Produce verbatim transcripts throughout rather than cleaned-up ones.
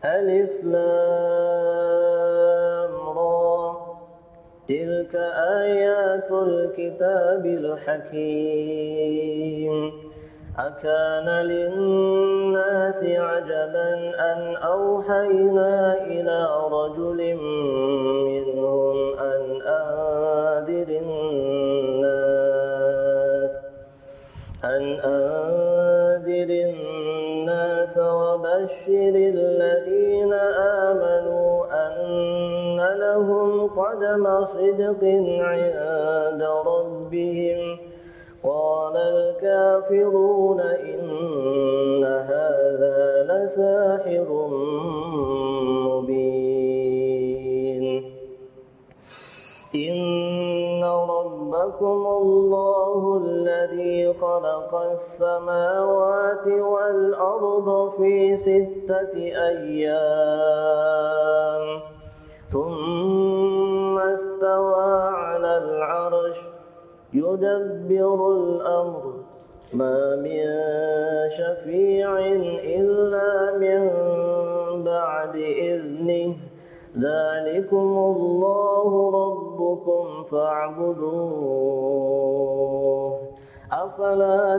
ألف لام را تلك آيات الكتاب الحكيم أكان للناس عجبا أن أوحينا إلى رجل منهم أن أنذر الناس أن أنذر الناس وبشر الذين آمنوا أن لهم قدم صدق عند ربهم قال الكافرون إن هذا لساحر مبين إن ربكم الله الذي خلق السماوات والأرض في ستة أيام ثم استوى على العرش يدبر الأمر ما من شفيع إلا من بعد إذنه ذلكم الله ربكم فاعبدوه أفلا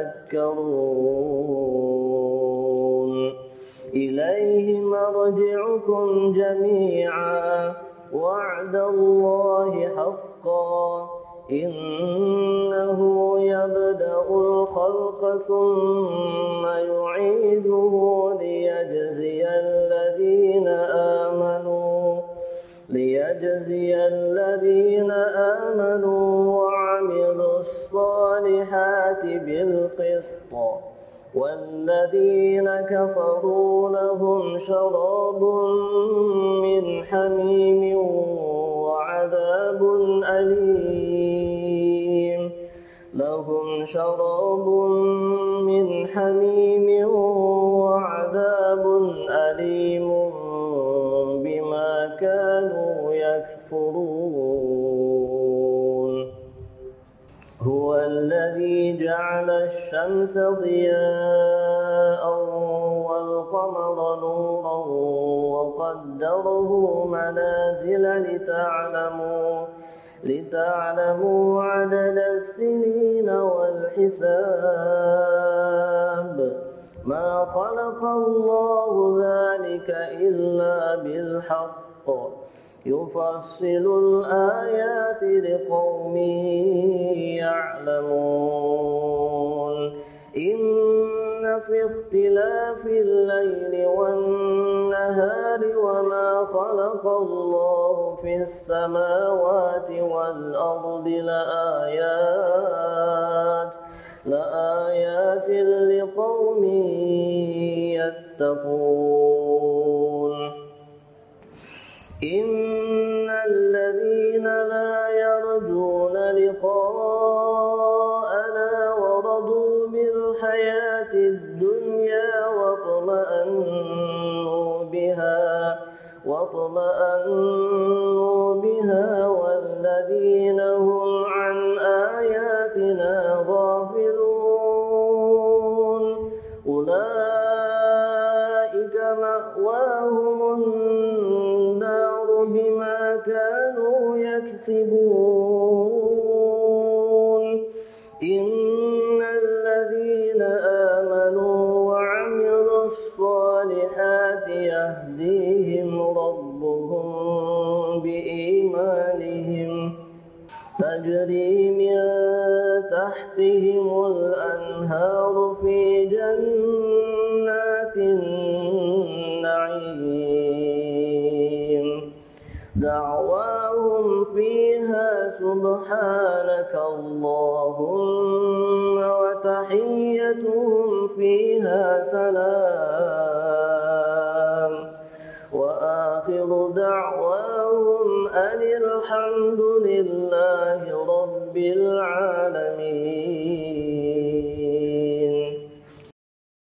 تذكرون إليه مرجعكم جميعا وعد الله حقا إنه يبدأ الخلق ثم يعيده ليجزي الذين آمنوا ليجزي الذين آمنوا وعملوا الصالحات بالقسط والذين كفروا لهم شراب من حميم وعذاب أليم لهم شراب من حميم وعذاب أليم بما كانوا يكفرون هو الذي جعل الشمس ضياء والقمر نورا وقدره منازل لتعلموا لتعلموا عدد السنين والحساب ما خلق الله ذلك إلا بالحق يفصل الآيات لقوم يعلمون إن في اختلاف الليل والنهار وما خلق الله في السماوات والأرض لآيات لآيات لقوم يتقون إن الذين لا يرجون لقاءنا ورضوا بالحياة الدنيا واطمأنوا بها واطمأنوا بها والذين هم عن آياتنا غافلون أولئك مأواهم النار بما كانوا يكسبون إن الذين آمنوا وعملوا الصالحات يهديهم ربهم بإيمانهم تجري من تحتهم الأنهار في جنات النعيم دعواهم فيها سبحانك اللهم وتحيتهم فيها سلام وآخر دعواهم أن الحمد لله رب العالمين.